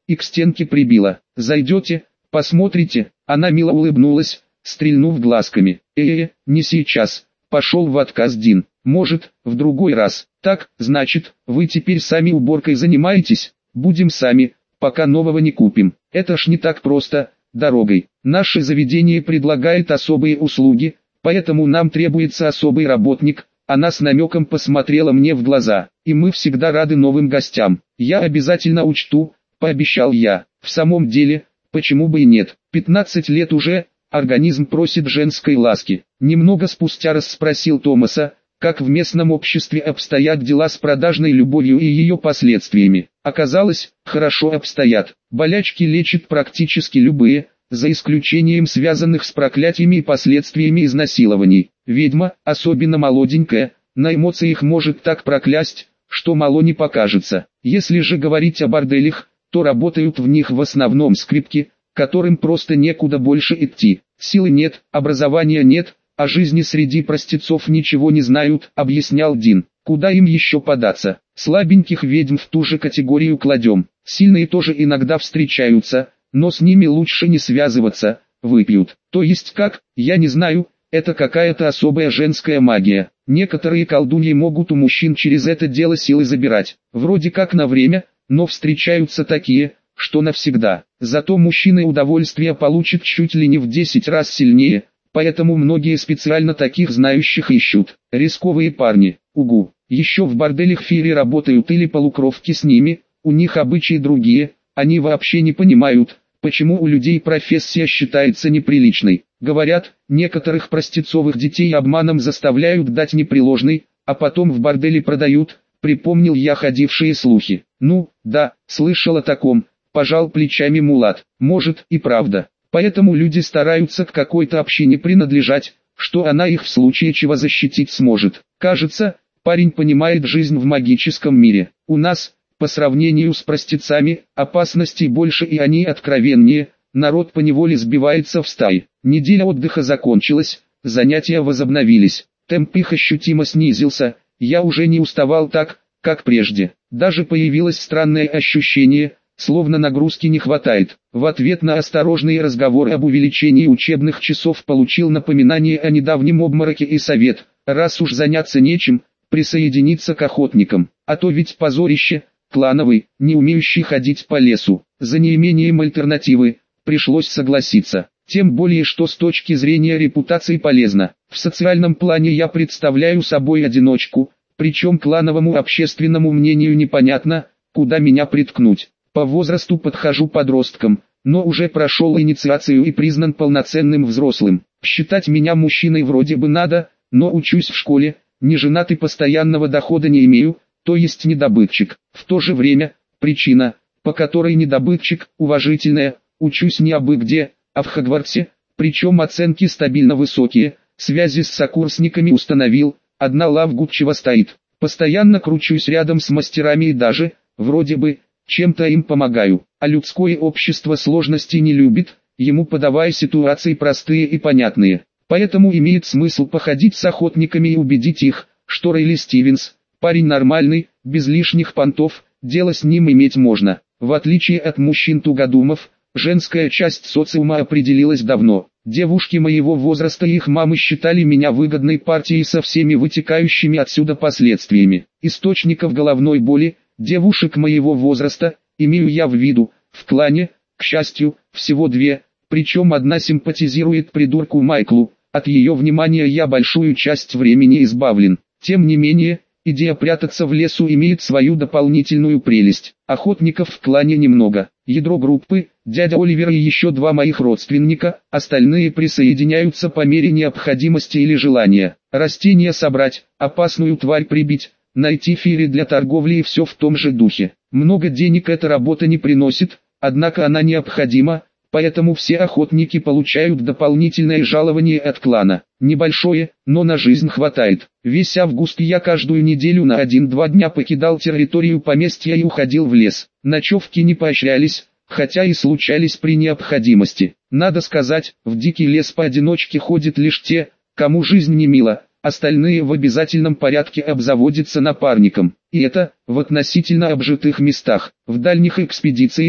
и к стенке прибило. «Зайдете, посмотрите». Она мило улыбнулась, стрельнув глазками. Не сейчас. Пошел в отказ Дин. Может, в другой раз. Так, значит, вы теперь сами уборкой занимаетесь? Будем сами, пока нового не купим. Это ж не так просто, дорогой. Наше заведение предлагает особые услуги, поэтому нам требуется особый работник. Она с намеком посмотрела мне в глаза. И мы всегда рады новым гостям. Я обязательно учту, пообещал я. В самом деле, почему бы и нет? 15 лет уже, организм просит женской ласки. Немного спустя расспросил Томаса, как в местном обществе обстоят дела с продажной любовью и ее последствиями. Оказалось, хорошо обстоят. Болячки лечат практически любые, за исключением связанных с проклятиями и последствиями изнасилований. Ведьма, особенно молоденькая, на эмоциях может так проклясть, что мало не покажется. Если же говорить о борделях, то работают в них в основном скрипки, которым просто некуда больше идти. Силы нет, образования нет, о жизни среди простецов ничего не знают, объяснял Дин. Куда им еще податься? Слабеньких ведьм в ту же категорию кладем. Сильные тоже иногда встречаются, но с ними лучше не связываться, выпьют. То есть как, я не знаю, это какая-то особая женская магия. Некоторые колдуньи могут у мужчин через это дело силы забирать. Вроде как на время, но встречаются такие, что навсегда. Зато мужчины удовольствие получат чуть ли не в 10 раз сильнее, поэтому многие специально таких знающих ищут. Рисковые парни, угу. Еще в борделях феи работают или полукровки с ними, у них обычаи другие, они вообще не понимают, почему у людей профессия считается неприличной. Говорят, некоторых простецовых детей обманом заставляют дать непреложный, а потом в борделе продают, припомнил я ходившие слухи. Ну, да, слышал о таком, пожал плечами мулат. Может и правда. Поэтому люди стараются к какой-то общине принадлежать, что она их в случае чего защитить сможет. Кажется, парень понимает жизнь в магическом мире. У нас, по сравнению с простецами, опасностей больше и они откровеннее, народ поневоле сбивается в стаи. Неделя отдыха закончилась, занятия возобновились. Темп их ощутимо снизился, я уже не уставал так, как прежде. Даже появилось странное ощущение, словно нагрузки не хватает. В ответ на осторожные разговоры об увеличении учебных часов получил напоминание о недавнем обмороке и совет, раз уж заняться нечем, присоединиться к охотникам. А то ведь позорище, клановый, не умеющий ходить по лесу. За неимением альтернативы, пришлось согласиться. Тем более, что с точки зрения репутации полезно. В социальном плане я представляю собой одиночку, причем клановому общественному мнению непонятно, куда меня приткнуть. По возрасту подхожу подросткам, но уже прошел инициацию и признан полноценным взрослым. Считать меня мужчиной вроде бы надо, но учусь в школе, не женат и постоянного дохода не имею, то есть недобытчик. В то же время, причина, по которой недобытчик, уважительная, учусь не абы где, а в Хогвартсе, причем оценки стабильно высокие, связи с сокурсниками установил, одна Лавгуд чего стоит. Постоянно кручусь рядом с мастерами и даже, вроде бы, чем-то им помогаю, а людское общество сложностей не любит, ему подавая ситуации простые и понятные. Поэтому имеет смысл походить с охотниками и убедить их, что Рейли Стивенс, парень нормальный, без лишних понтов, дело с ним иметь можно. В отличие от мужчин-тугодумов, женская часть социума определилась давно. Девушки моего возраста и их мамы считали меня выгодной партией со всеми вытекающими отсюда последствиями. Источников головной боли, девушек моего возраста, имею я в виду, в клане, к счастью, всего две, причем одна симпатизирует придурку Майклу, от ее внимания я большую часть времени избавлен. Тем не менее, идея прятаться в лесу имеет свою дополнительную прелесть. Охотников в клане немного. Ядро группы, дядя Оливер и еще два моих родственника, остальные присоединяются по мере необходимости или желания. Растения собрать, опасную тварь прибить, найти фири для торговли и все в том же духе. Много денег эта работа не приносит, однако она необходима, поэтому все охотники получают дополнительное жалование от клана. Небольшое, но на жизнь хватает. Весь август я каждую неделю на 1-2 дня покидал территорию поместья и уходил в лес. Ночевки не поощрялись, хотя и случались при необходимости. Надо сказать, в дикий лес поодиночке ходят лишь те, кому жизнь не мила. Остальные в обязательном порядке обзаводятся напарником. И это, в относительно обжитых местах. В дальних экспедициях,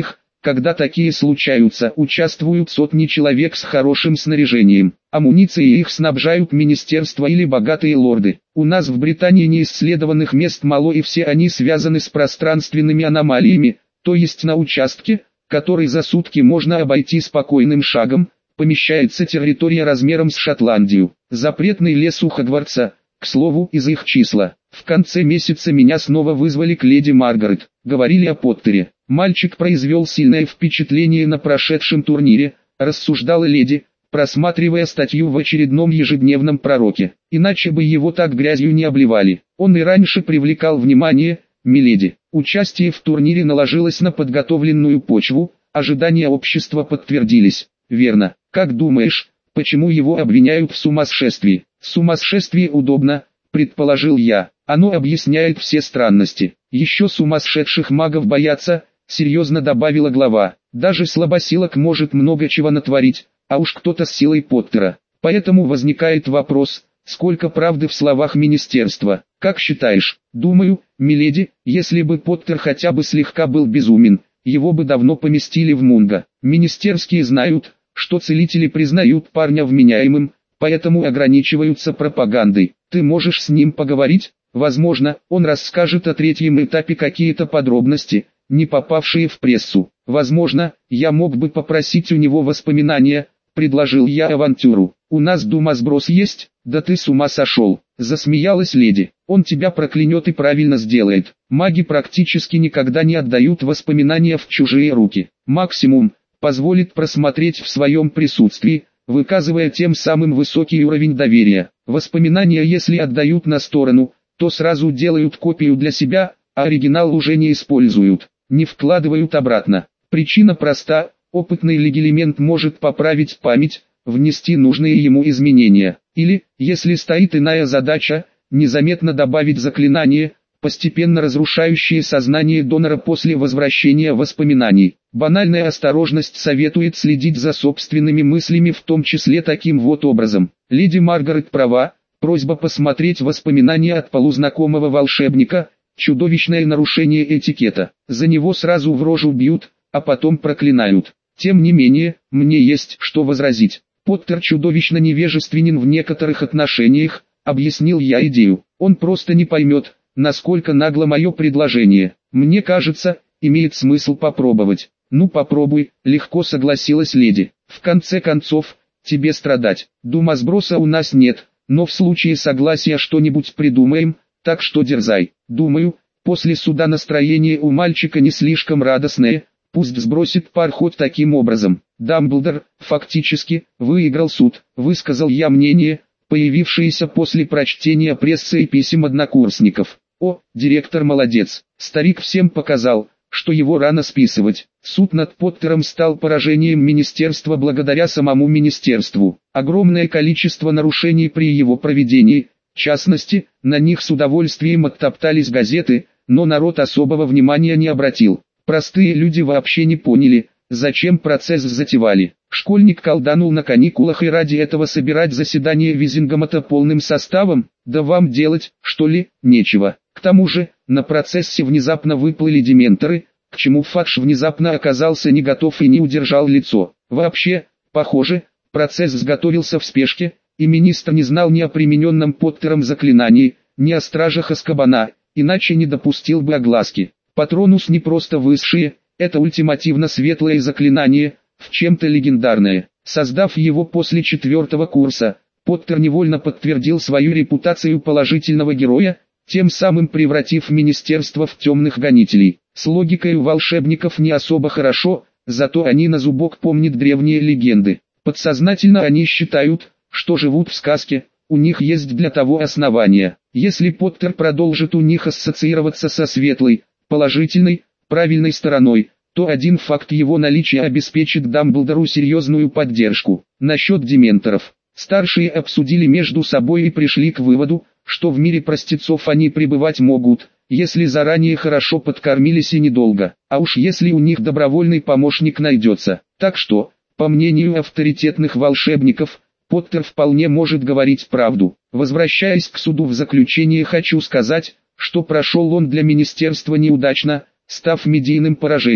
Когда такие случаются, участвуют сотни человек с хорошим снаряжением. Амуницией их снабжают министерства или богатые лорды. У нас в Британии неисследованных мест мало, и все они связаны с пространственными аномалиями, то есть на участке, который за сутки можно обойти спокойным шагом, помещается территория размером с Шотландию. Запретный лес у Хогвартса, к слову, из их числа. В конце месяца меня снова вызвали к леди Маргарет. Говорили о Поттере. Мальчик произвел сильное впечатление на прошедшем турнире, рассуждала леди, просматривая статью в очередном ежедневном пророке. Иначе бы его так грязью не обливали. Он и раньше привлекал внимание, миледи. Участие в турнире наложилось на подготовленную почву, ожидания общества подтвердились. Верно. Как думаешь, почему его обвиняют в сумасшествии? Сумасшествие удобно, предположил я. Оно объясняет все странности. Еще сумасшедших магов боятся, серьезно добавила глава. Даже слабосилок может много чего натворить, а уж кто-то с силой Поттера. Поэтому возникает вопрос, сколько правды в словах министерства. Как считаешь? Думаю, миледи, если бы Поттер хотя бы слегка был безумен, его бы давно поместили в Мунго. Министерские знают, что целители признают парня вменяемым, поэтому ограничиваются пропагандой. Ты можешь с ним поговорить? Возможно, он расскажет о третьем этапе какие-то подробности, не попавшие в прессу. Возможно, я мог бы попросить у него воспоминания, предложил я авантюру. У нас думасброс есть? Да ты с ума сошел, засмеялась леди. Он тебя проклянет и правильно сделает. Маги практически никогда не отдают воспоминания в чужие руки. Максимум, позволит просмотреть в своем присутствии, выказывая тем самым высокий уровень доверия. Воспоминания если отдают на сторону, то сразу делают копию для себя, а оригинал уже не используют, не вкладывают обратно. Причина проста, опытный легилимент может поправить память, внести нужные ему изменения, или, если стоит иная задача, незаметно добавить заклинание, постепенно разрушающее сознание донора после возвращения воспоминаний. Банальная осторожность советует следить за собственными мыслями, в том числе таким вот образом. Леди Маргарет права. Просьба посмотреть воспоминания от полузнакомого волшебника, чудовищное нарушение этикета. За него сразу в рожу бьют, а потом проклинают. Тем не менее, мне есть что возразить. Поттер чудовищно невежественен в некоторых отношениях, объяснил я идею. Он просто не поймет, насколько нагло мое предложение. Мне кажется, имеет смысл попробовать. Ну попробуй, легко согласилась леди. В конце концов, тебе страдать. Думасброса у нас нет. Но в случае согласия что-нибудь придумаем, так что дерзай. Думаю, после суда настроение у мальчика не слишком радостное, пусть сбросит пар хоть таким образом. Дамблдор, фактически, выиграл суд, высказал я мнение, появившееся после прочтения прессы и писем однокурсников. О, директор молодец, старик всем показал, что его рано списывать. Суд над Поттером стал поражением министерства благодаря самому министерству. Огромное количество нарушений при его проведении, в частности, на них с удовольствием оттоптались газеты, но народ особого внимания не обратил. Простые люди вообще не поняли, зачем процесс затевали. Школьник колданул на каникулах и ради этого собирать заседание Визингомота полным составом, да вам делать, что ли, нечего. К тому же, на процессе внезапно выплыли дементоры, к чему Фадж внезапно оказался не готов и не удержал лицо. Вообще, похоже, процесс сготовился в спешке, и министр не знал ни о примененном Поттером заклинании, ни о стражах Азкабана, иначе не допустил бы огласки. Патронус не просто высшее, это ультимативно светлое заклинание, в чем-то легендарное. Создав его после 4-го курса, Поттер невольно подтвердил свою репутацию положительного героя, тем самым превратив министерство в темных гонителей. С логикой у волшебников не особо хорошо, зато они на зубок помнят древние легенды. Подсознательно они считают, что живут в сказке, у них есть для того основания. Если Поттер продолжит у них ассоциироваться со светлой, положительной, правильной стороной, то один факт его наличия обеспечит Дамблдору серьезную поддержку. Насчет дементоров. Старшие обсудили между собой и пришли к выводу, что в мире простецов они пребывать могут, если заранее хорошо подкормились и недолго, а уж если у них добровольный помощник найдется. Так что, по мнению авторитетных волшебников, Поттер вполне может говорить правду. Возвращаясь к суду, в заключение хочу сказать, что прошел он для министерства неудачно, став медийным поражением.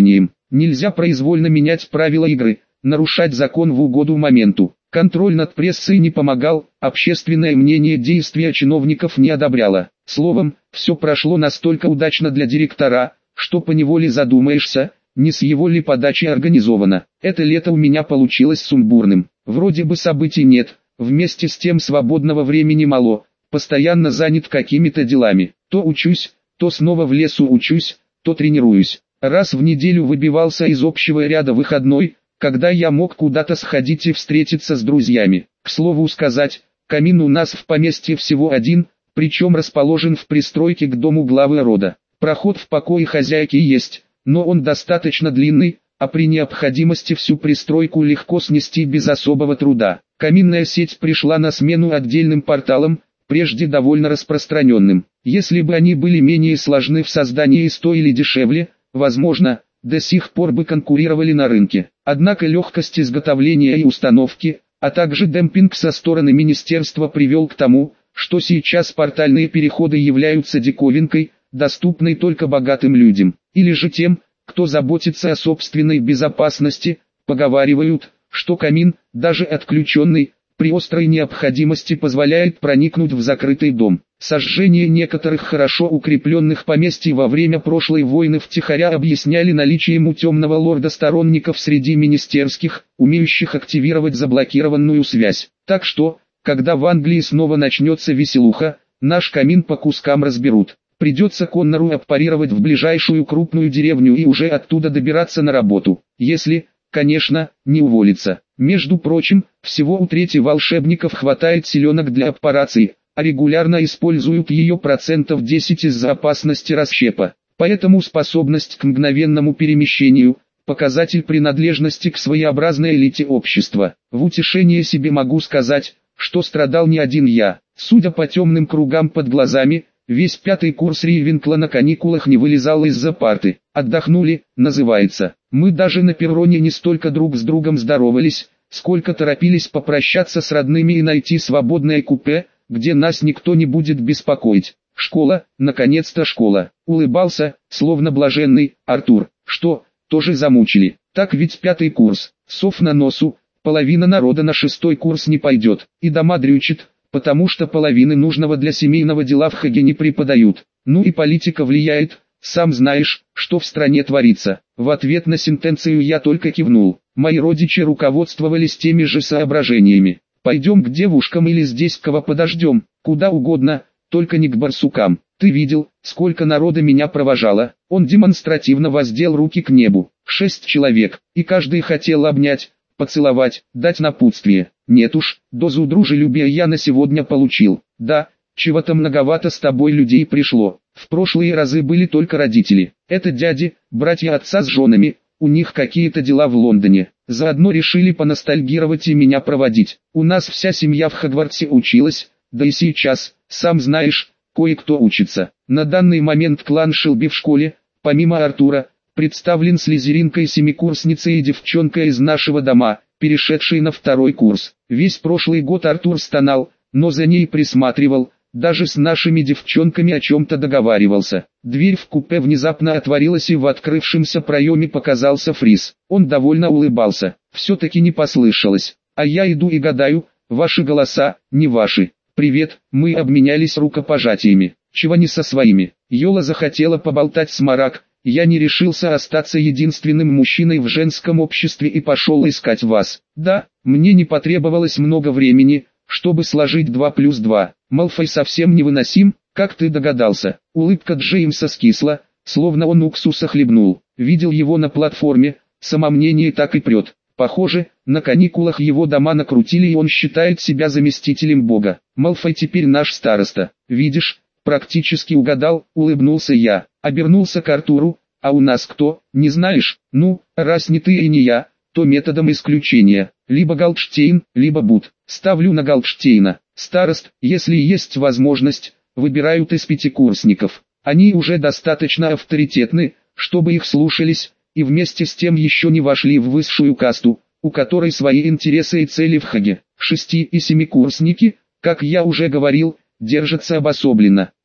Нельзя произвольно менять правила игры, нарушать закон в угоду моменту. Контроль над прессой не помогал, общественное мнение действия чиновников не одобряло. Словом, все прошло настолько удачно для директора, что поневоле задумаешься, не с его ли подачи организовано. Это лето у меня получилось сумбурным. Вроде бы событий нет, вместе с тем свободного времени мало, постоянно занят какими-то делами. То учусь, то снова в лесу учусь, то тренируюсь. Раз в неделю выбивался из общего ряда выходной, когда я мог куда-то сходить и встретиться с друзьями. К слову сказать, камин у нас в поместье всего один, причем расположен в пристройке к дому главы рода. Проход в покое хозяйки есть, но он достаточно длинный, а при необходимости всю пристройку легко снести без особого труда. Каминная сеть пришла на смену отдельным порталам, прежде довольно распространенным. Если бы они были менее сложны в создании и стоили дешевле, возможно, до сих пор бы конкурировали на рынке. Однако легкость изготовления и установки, а также демпинг со стороны министерства привел к тому, что сейчас портальные переходы являются диковинкой, доступной только богатым людям, или же тем, кто заботится о собственной безопасности. Поговаривают, что камин, даже отключенный, при острой необходимости позволяет проникнуть в закрытый дом. Сожжение некоторых хорошо укрепленных поместий во время прошлой войны втихаря объясняли наличием у темного лорда сторонников среди министерских, умеющих активировать заблокированную связь. Так что, когда в Англии снова начнется веселуха, наш камин по кускам разберут. Придется Коннору аппарировать в ближайшую крупную деревню и уже оттуда добираться на работу. Если, конечно, не уволиться. Между прочим, всего у трети волшебников хватает силенок для аппарации, а регулярно используют ее 10% из-за опасности расщепа. Поэтому способность к мгновенному перемещению – показатель принадлежности к своеобразной элите общества. В утешение себе могу сказать, что страдал не один я. Судя по темным кругам под глазами, весь 5-й курс Ривенкла на каникулах не вылезал из-за парты. «Отдохнули», называется. Мы даже на перроне не столько друг с другом здоровались, сколько торопились попрощаться с родными и найти свободное купе, где нас никто не будет беспокоить. Школа, наконец-то школа. Улыбался, словно блаженный, Артур. Что, тоже замучили? Так ведь 5-й курс. Сов на носу, половина народа на 6-й курс не пойдет. И дома дрючит, потому что половины нужного для семейного дела в Хаге не преподают. Ну и политика влияет, сам знаешь, что в стране творится. В ответ на сентенцию я только кивнул. Мои родичи руководствовались теми же соображениями. Пойдем к девушкам или здесь кого подождем, куда угодно, только не к барсукам. Ты видел, сколько народа меня провожало? Он демонстративно воздел руки к небу. 6 человек, и каждый хотел обнять, поцеловать, дать напутствие. Нет уж, дозу дружелюбия я на сегодня получил. Да, чего-то многовато с тобой людей пришло. В прошлые разы были только родители. Это дяди, братья отца с женами, у них какие-то дела в Лондоне. Заодно решили поностальгировать и меня проводить. У нас вся семья в Хогвартсе училась, да и сейчас, сам знаешь, кое-кто учится. На данный момент клан Шелби в школе, помимо Артура, представлен слизеринкой семикурсницей и девчонкой из нашего дома, перешедшей на 2-й курс. Весь прошлый год Артур стонал, но за ней присматривал, даже с нашими девчонками о чем-то договаривался. Дверь в купе внезапно отворилась и в открывшемся проеме показался Фриз. Он довольно улыбался. Все-таки не послышалось. А я иду и гадаю, ваши голоса, не ваши. Привет, мы обменялись рукопожатиями. Чего не со своими. Йола захотела поболтать с Марак. Я не решился остаться единственным мужчиной в женском обществе и пошел искать вас. Да, мне не потребовалось много времени, чтобы сложить 2 плюс 2. Малфой совсем невыносим, как ты догадался. Улыбка Джеймса скисла, словно он уксуса хлебнул. Видел его на платформе, самомнение так и прет. Похоже, на каникулах его дома накрутили и он считает себя заместителем бога. Малфой теперь наш староста. Видишь, практически угадал, улыбнулся я. Обернулся к Артуру. А у нас кто, не знаешь? Ну, раз не ты и не я, то методом исключения. Либо Галдштейн, либо Бут. Ставлю на Галдштейна. Старост, если есть возможность, выбирают из 5-курсников. Они уже достаточно авторитетны, чтобы их слушались, и вместе с тем еще не вошли в высшую касту, у которой свои интересы и цели в Хаге. 6- и 7-курсники, как я уже говорил, держатся обособленно.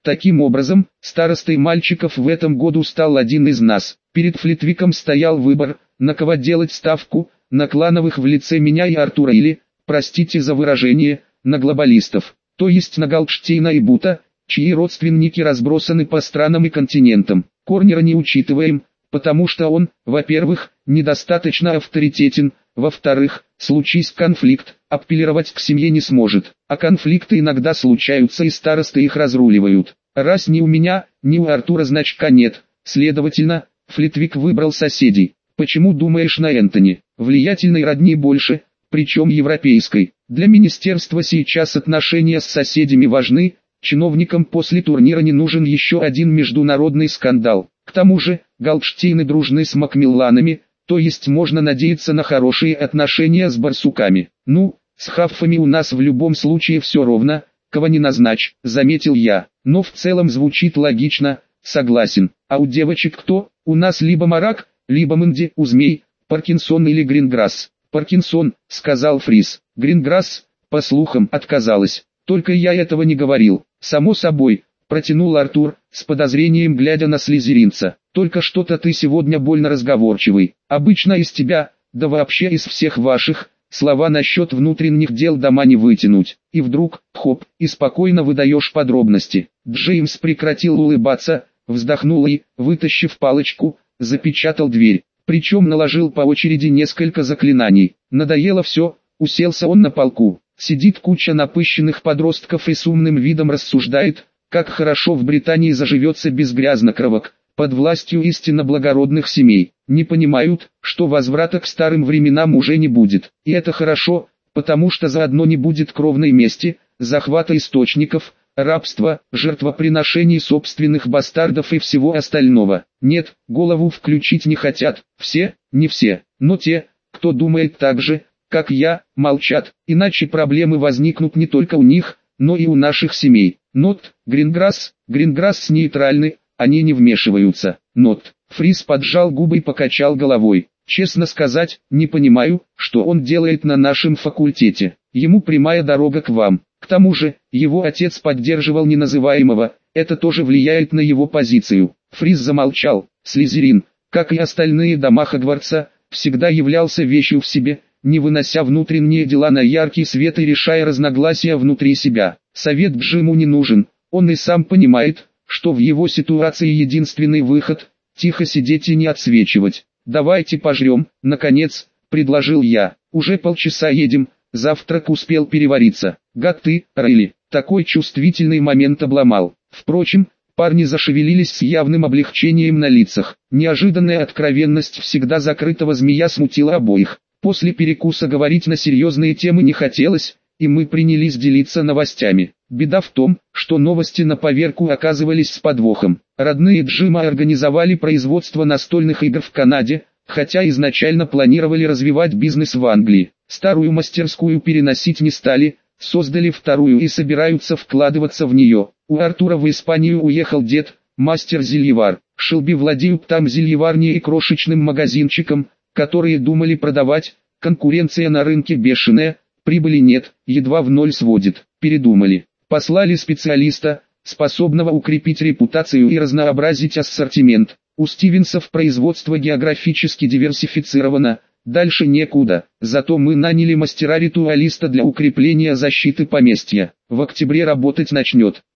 Таким образом, старостой мальчиков в этом году стал один из нас. Перед Флитвиком стоял выбор, на кого делать ставку, на клановых в лице меня и Артура или, простите за выражение, на глобалистов, то есть на Галдштейна и Бута, чьи родственники разбросаны по странам и континентам. Корнера не учитываем, потому что он, во-первых, недостаточно авторитетен, во-вторых, случись конфликт, апеллировать к семье не сможет, а конфликты иногда случаются и старосты их разруливают. Раз ни у меня, ни у Артура значка нет, следовательно, Флитвик выбрал соседей. Почему думаешь на Энтони? Влиятельной родни больше, причем европейской. Для министерства сейчас отношения с соседями важны, чиновникам после турнира не нужен еще один международный скандал. К тому же, Галдштейны дружны с Макмилланами, то есть можно надеяться на хорошие отношения с барсуками. Ну, с хаффами у нас в любом случае все ровно, кого не назначь, заметил я. Но в целом звучит логично, согласен. А у девочек кто? У нас либо Марак, либо Мэнди, у змей, Паркинсон или Гринграсс. Паркинсон, сказал Фрис. Гринграсс, по слухам, отказалась. Только я этого не говорил. Само собой, протянул Артур, с подозрением глядя на слизеринца. Только что-то ты сегодня больно разговорчивый. Обычно из тебя, да вообще из всех ваших, слова насчет внутренних дел дома не вытянуть. И вдруг, хоп, и спокойно выдаешь подробности. Джеймс прекратил улыбаться, вздохнул и, вытащив палочку, запечатал дверь. Причем наложил по очереди несколько заклинаний. Надоело все, уселся он на полку. Сидит куча напыщенных подростков и с умным видом рассуждает, как хорошо в Британии заживется без грязнокровок, под властью истинно благородных семей. Не понимают, что возврата к старым временам уже не будет. И это хорошо, потому что заодно не будет кровной мести, захвата источников, рабства, жертвоприношений собственных бастардов и всего остального. Нет, голову включить не хотят. Все, не все, но те, кто думает так же, как я, молчат, иначе проблемы возникнут не только у них, но и у наших семей. Нот, Гринграсс нейтральны, они не вмешиваются. Нот, Фрис поджал губы и покачал головой. Честно сказать, не понимаю, что он делает на нашем факультете. Ему прямая дорога к вам. К тому же, его отец поддерживал неназываемого, это тоже влияет на его позицию. Фрис замолчал. Слизерин, как и остальные дома Хогвартса, всегда являлся вещью в себе, не вынося внутренние дела на яркий свет и решая разногласия внутри себя. Совет Джиму не нужен, он и сам понимает, что в его ситуации единственный выход – тихо сидеть и не отсвечивать. «Давайте пожрем», – наконец, предложил я. «Уже полчаса едем, завтрак успел перевариться». «Гад ты, Райли», такой чувствительный момент обломал. Впрочем, парни зашевелились с явным облегчением на лицах. Неожиданная откровенность всегда закрытого змея смутила обоих. После перекуса говорить на серьезные темы не хотелось, и мы принялись делиться новостями. Беда в том, что новости на поверку оказывались с подвохом. Родные Джима организовали производство настольных игр в Канаде, хотя изначально планировали развивать бизнес в Англии. Старую мастерскую переносить не стали, создали вторую и собираются вкладываться в нее. У Артура в Испанию уехал дед, мастер-зельевар. Шелби владеют там зельеварней и крошечным магазинчиком, которые думали продавать, конкуренция на рынке бешеная, прибыли нет, едва в ноль сводит, передумали. Послали специалиста, способного укрепить репутацию и разнообразить ассортимент. У Стивенсов производство географически диверсифицировано, дальше некуда, зато мы наняли мастера-ритуалиста для укрепления защиты поместья. В октябре работать начнет.